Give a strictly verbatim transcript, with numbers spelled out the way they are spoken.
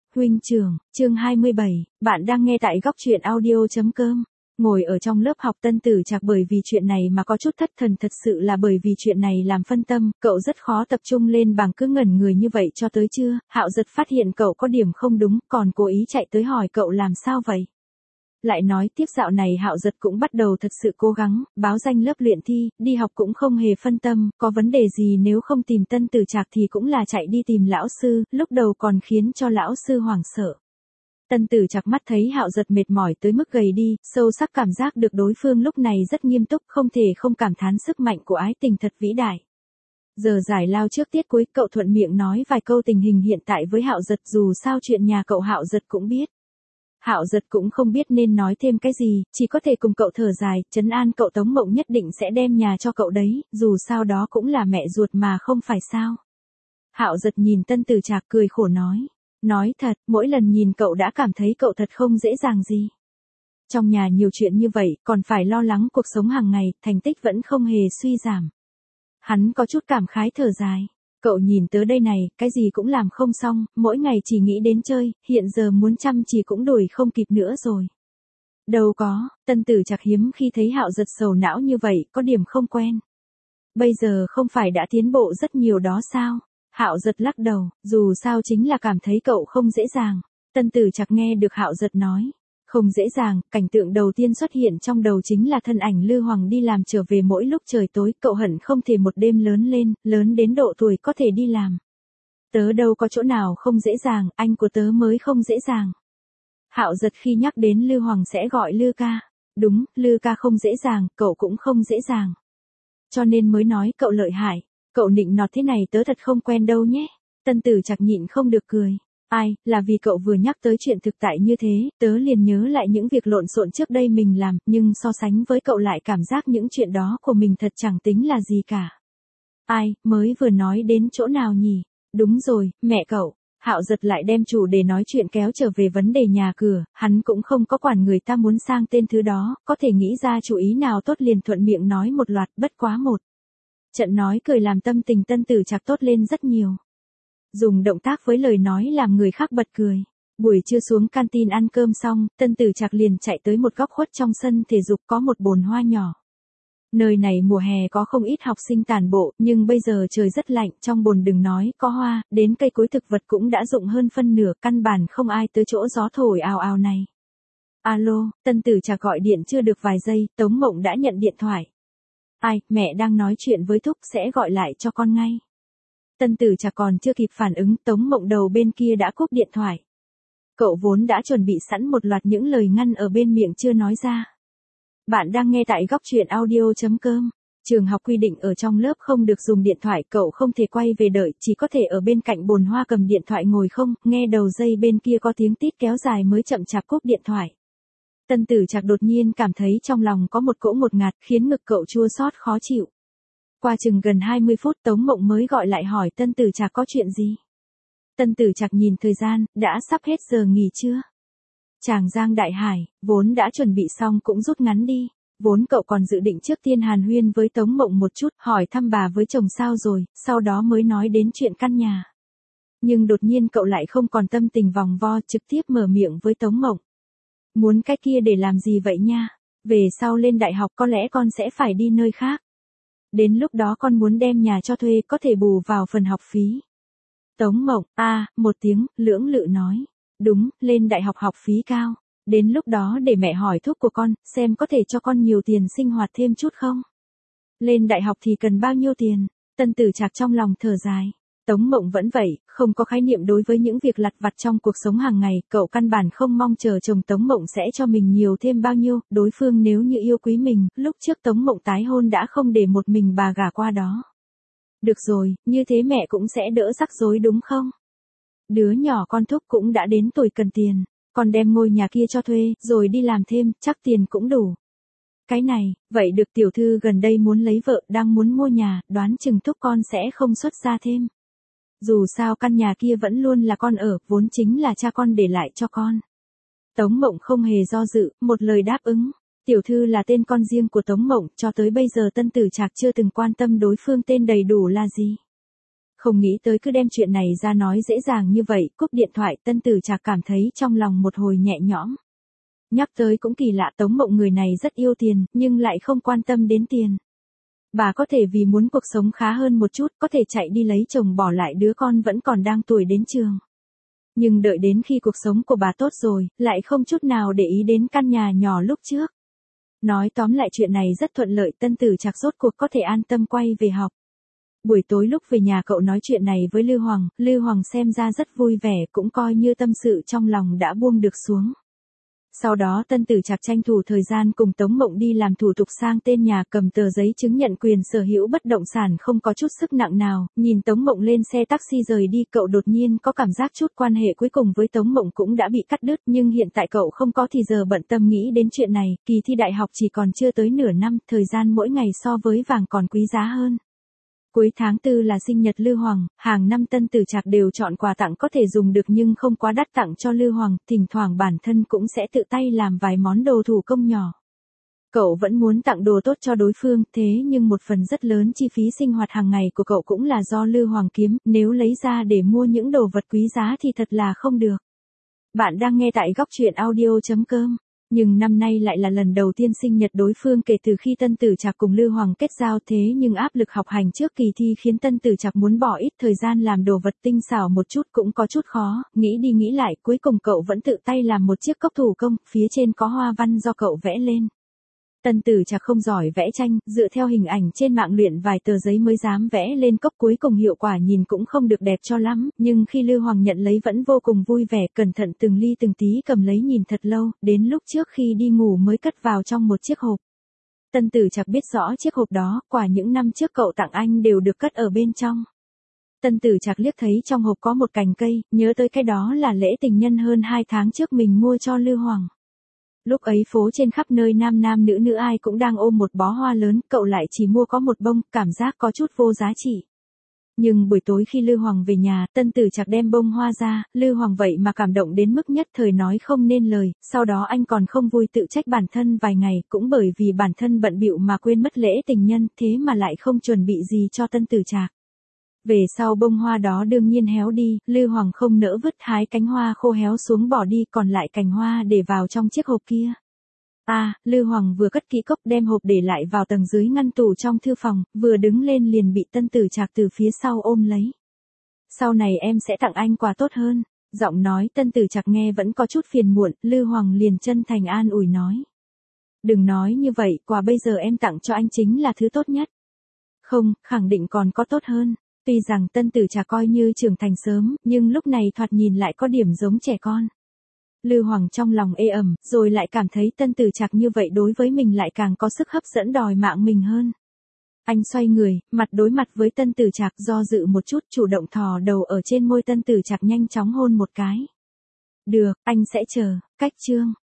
huynh trưởng, chương hai mươi bảy, bạn đang nghe tại góc truyện audio chấm com. Ngồi ở trong lớp học Tân Tử Trạc bởi vì chuyện này mà có chút thất thần, thật sự là bởi vì chuyện này làm phân tâm, cậu rất khó tập trung lên bảng, cứ ngẩn người như vậy cho tới trưa. Hạo Giật phát hiện cậu có điểm không đúng, còn cố ý chạy tới hỏi cậu làm sao vậy. Lại nói tiếp dạo này Hạo Giật cũng bắt đầu thật sự cố gắng, báo danh lớp luyện thi, đi học cũng không hề phân tâm, có vấn đề gì nếu không tìm Tân Tử Trạc thì cũng là chạy đi tìm lão sư, lúc đầu còn khiến cho lão sư hoảng sợ. Tân Tử Trạc mắt thấy Hạo Giật mệt mỏi tới mức gầy đi, sâu sắc cảm giác được đối phương lúc này rất nghiêm túc, không thể không cảm thán sức mạnh của ái tình thật vĩ đại. Giờ giải lao trước tiết cuối, cậu thuận miệng nói vài câu tình hình hiện tại với Hạo Giật, dù sao chuyện nhà cậu Hạo Giật cũng biết. Hạo Giật cũng không biết nên nói thêm cái gì, chỉ có thể cùng cậu thở dài, trấn an cậu Tống Mộng nhất định sẽ đem nhà cho cậu đấy, dù sao đó cũng là mẹ ruột mà không phải sao. Hạo Giật nhìn Tân Tử Trạc cười khổ nói. Nói thật, mỗi lần nhìn cậu đã cảm thấy cậu thật không dễ dàng gì. Trong nhà nhiều chuyện như vậy, còn phải lo lắng cuộc sống hàng ngày, thành tích vẫn không hề suy giảm. Hắn có chút cảm khái thở dài. Cậu nhìn tới đây này, cái gì cũng làm không xong, mỗi ngày chỉ nghĩ đến chơi, hiện giờ muốn chăm chỉ cũng đuổi không kịp nữa rồi. Đâu có, Tân Tử Trạc hiếm khi thấy Hạo Giật sầu não như vậy, có điểm không quen. Bây giờ không phải đã tiến bộ rất nhiều đó sao? Hạo Giật lắc đầu, dù sao chính là cảm thấy cậu không dễ dàng. Tân Tử Trạc nghe được Hạo Giật nói, không dễ dàng, cảnh tượng đầu tiên xuất hiện trong đầu chính là thân ảnh Lư Hoàng đi làm trở về mỗi lúc trời tối, cậu hận không thể một đêm lớn lên, lớn đến độ tuổi có thể đi làm. Tớ đâu có chỗ nào không dễ dàng, anh của tớ mới không dễ dàng. Hạo Giật khi nhắc đến Lư Hoàng sẽ gọi Lư ca. Đúng, Lư ca không dễ dàng, cậu cũng không dễ dàng. Cho nên mới nói cậu lợi hại. Cậu nịnh nọt thế này tớ thật không quen đâu nhé. Tân Tử Trạc nhịn không được cười. Ai, là vì cậu vừa nhắc tới chuyện thực tại như thế, tớ liền nhớ lại những việc lộn xộn trước đây mình làm, nhưng so sánh với cậu lại cảm giác những chuyện đó của mình thật chẳng tính là gì cả. Ai, mới vừa nói đến chỗ nào nhỉ? Đúng rồi, mẹ cậu. Hạo Giật lại đem chủ đề nói chuyện kéo trở về vấn đề nhà cửa, hắn cũng không có quản người ta muốn sang tên thứ đó, có thể nghĩ ra chủ ý nào tốt liền thuận miệng nói một loạt, bất quá một. Trận nói cười làm tâm tình Tân Tử Trạc tốt lên rất nhiều. Dùng động tác với lời nói làm người khác bật cười. Buổi trưa xuống canteen ăn cơm xong, Tân Tử Trạc liền chạy tới một góc khuất trong sân thể dục có một bồn hoa nhỏ. Nơi này mùa hè có không ít học sinh tản bộ, nhưng bây giờ trời rất lạnh, trong bồn đừng nói có hoa, đến cây cối thực vật cũng đã rụng hơn phân nửa, căn bản không ai tới chỗ gió thổi ào ào này. Alo, Tân Tử Trạc gọi điện chưa được vài giây, Tống Mộng đã nhận điện thoại. Ai, mẹ đang nói chuyện với Thúc, sẽ gọi lại cho con ngay. Tân Tử Trạc còn chưa kịp phản ứng, Tống Mộng đầu bên kia đã cúp điện thoại. Cậu vốn đã chuẩn bị sẵn một loạt những lời ngăn ở bên miệng chưa nói ra. Bạn đang nghe tại góc truyện audio chấm com. Trường học quy định ở trong lớp không được dùng điện thoại, cậu không thể quay về đợi, chỉ có thể ở bên cạnh bồn hoa cầm điện thoại ngồi không, nghe đầu dây bên kia có tiếng tít kéo dài mới chậm chạp cúp điện thoại. Tân Tử Trạc đột nhiên cảm thấy trong lòng có một cỗ ngột ngạt, khiến ngực cậu chua xót khó chịu. Qua chừng gần hai mươi phút Tống Mộng mới gọi lại hỏi Tân Tử Trạc có chuyện gì. Tân Tử Trạc nhìn thời gian, đã sắp hết giờ nghỉ trưa. Tràng Giang Đại Hải, vốn đã chuẩn bị xong cũng rút ngắn đi. Vốn cậu còn dự định trước tiên hàn huyên với Tống Mộng một chút, hỏi thăm bà với chồng sao rồi, sau đó mới nói đến chuyện căn nhà. Nhưng đột nhiên cậu lại không còn tâm tình vòng vo, trực tiếp mở miệng với Tống Mộng. Muốn cái kia để làm gì vậy nha? Về sau lên đại học có lẽ con sẽ phải đi nơi khác. Đến lúc đó con muốn đem nhà cho thuê có thể bù vào phần học phí. Tống Mộng, a à, một tiếng, lưỡng lự nói. Đúng, lên đại học học phí cao. Đến lúc đó để mẹ hỏi thúc của con, xem có thể cho con nhiều tiền sinh hoạt thêm chút không? Lên đại học thì cần bao nhiêu tiền? Tân Tử Trạc trong lòng thở dài. Tống Mộng vẫn vậy, không có khái niệm đối với những việc lặt vặt trong cuộc sống hàng ngày, cậu căn bản không mong chờ chồng Tống Mộng sẽ cho mình nhiều thêm bao nhiêu, đối phương nếu như yêu quý mình, lúc trước Tống Mộng tái hôn đã không để một mình bà gả qua đó. Được rồi, như thế mẹ cũng sẽ đỡ rắc rối đúng không? Đứa nhỏ con Thúc cũng đã đến tuổi cần tiền, còn đem ngôi nhà kia cho thuê, rồi đi làm thêm, chắc tiền cũng đủ. Cái này, vậy được tiểu thư gần đây muốn lấy vợ, đang muốn mua nhà, đoán chừng Thúc con sẽ không xuất ra thêm. Dù sao căn nhà kia vẫn luôn là con ở, vốn chính là cha con để lại cho con. Tống Mộng không hề do dự, một lời đáp ứng. Tiểu thư là tên con riêng của Tống Mộng, cho tới bây giờ Tân Tử Trạc chưa từng quan tâm đối phương tên đầy đủ là gì. Không nghĩ tới cứ đem chuyện này ra nói dễ dàng như vậy, cúp điện thoại Tân Tử Trạc cảm thấy trong lòng một hồi nhẹ nhõm. Nhắc tới cũng kỳ lạ, Tống Mộng người này rất yêu tiền, nhưng lại không quan tâm đến tiền. Bà có thể vì muốn cuộc sống khá hơn một chút, có thể chạy đi lấy chồng bỏ lại đứa con vẫn còn đang tuổi đến trường. Nhưng đợi đến khi cuộc sống của bà tốt rồi, lại không chút nào để ý đến căn nhà nhỏ lúc trước. Nói tóm lại chuyện này rất thuận lợi, Tân Tử Trạc rốt cuộc có thể an tâm quay về học. Buổi tối lúc về nhà cậu nói chuyện này với Lư Hoàng, Lư Hoàng xem ra rất vui vẻ, cũng coi như tâm sự trong lòng đã buông được xuống. Sau đó Tân Tử Trạc tranh thủ thời gian cùng Tống Mộng đi làm thủ tục sang tên nhà, cầm tờ giấy chứng nhận quyền sở hữu bất động sản không có chút sức nặng nào, nhìn Tống Mộng lên xe taxi rời đi, cậu đột nhiên có cảm giác chút quan hệ cuối cùng với Tống Mộng cũng đã bị cắt đứt, nhưng hiện tại cậu không có thì giờ bận tâm nghĩ đến chuyện này, kỳ thi đại học chỉ còn chưa tới nửa năm, thời gian mỗi ngày so với vàng còn quý giá hơn. Cuối tháng tư là sinh nhật Lư Hoàng, hàng năm Tân Tử Trạc đều chọn quà tặng có thể dùng được nhưng không quá đắt tặng cho Lư Hoàng, thỉnh thoảng bản thân cũng sẽ tự tay làm vài món đồ thủ công nhỏ. Cậu vẫn muốn tặng đồ tốt cho đối phương, thế nhưng một phần rất lớn chi phí sinh hoạt hàng ngày của cậu cũng là do Lư Hoàng kiếm, nếu lấy ra để mua những đồ vật quý giá thì thật là không được. Bạn đang nghe tại góc truyện audio chấm com. Nhưng năm nay lại là lần đầu tiên sinh nhật đối phương kể từ khi Tân Tử Trạc cùng Lư Hoàng kết giao, thế nhưng áp lực học hành trước kỳ thi khiến Tân Tử Trạc muốn bỏ ít thời gian làm đồ vật tinh xảo một chút cũng có chút khó, nghĩ đi nghĩ lại cuối cùng cậu vẫn tự tay làm một chiếc cốc thủ công, phía trên có hoa văn do cậu vẽ lên. Tân Tử Trạc không giỏi vẽ tranh, dựa theo hình ảnh trên mạng luyện vài tờ giấy mới dám vẽ lên cốc, cuối cùng hiệu quả nhìn cũng không được đẹp cho lắm, nhưng khi Lư Hoàng nhận lấy vẫn vô cùng vui vẻ, cẩn thận từng ly từng tí cầm lấy nhìn thật lâu, đến lúc trước khi đi ngủ mới cất vào trong một chiếc hộp. Tân Tử Trạc biết rõ chiếc hộp đó, quả những năm trước cậu tặng anh đều được cất ở bên trong. Tân Tử Trạc liếc thấy trong hộp có một cành cây, nhớ tới cái đó là lễ tình nhân hơn hai tháng trước mình mua cho Lư Hoàng. Lúc ấy phố trên khắp nơi nam nam nữ nữ ai cũng đang ôm một bó hoa lớn, cậu lại chỉ mua có một bông, cảm giác có chút vô giá trị. Nhưng buổi tối khi Lư Hoàng về nhà, Tân Tử Trạc đem bông hoa ra, Lư Hoàng vậy mà cảm động đến mức nhất thời nói không nên lời, sau đó anh còn không vui tự trách bản thân vài ngày, cũng bởi vì bản thân bận bịu mà quên mất lễ tình nhân, thế mà lại không chuẩn bị gì cho Tân Tử Trạc. Về sau bông hoa đó đương nhiên héo đi, Lư Hoàng không nỡ vứt, hái cánh hoa khô héo xuống bỏ đi, còn lại cành hoa để vào trong chiếc hộp kia. À, Lư Hoàng vừa cất kỹ cốc đem hộp để lại vào tầng dưới ngăn tủ trong thư phòng, vừa đứng lên liền bị Tân Tử Trạc từ phía sau ôm lấy. Sau này em sẽ tặng anh quà tốt hơn. Giọng nói Tân Tử Trạc nghe vẫn có chút phiền muộn, Lư Hoàng liền chân thành an ủi nói. Đừng nói như vậy, quà bây giờ em tặng cho anh chính là thứ tốt nhất. Không, khẳng định còn có tốt hơn. Tuy rằng Tân Tử Trạc coi như trưởng thành sớm, nhưng lúc này thoạt nhìn lại có điểm giống trẻ con. Lư Hoàng trong lòng ê ẩm, rồi lại cảm thấy Tân Tử Trạc như vậy đối với mình lại càng có sức hấp dẫn đòi mạng mình hơn. Anh xoay người, mặt đối mặt với Tân Tử Trạc, do dự một chút, chủ động thò đầu ở trên môi Tân Tử Trạc nhanh chóng hôn một cái. Được, anh sẽ chờ. Cách chương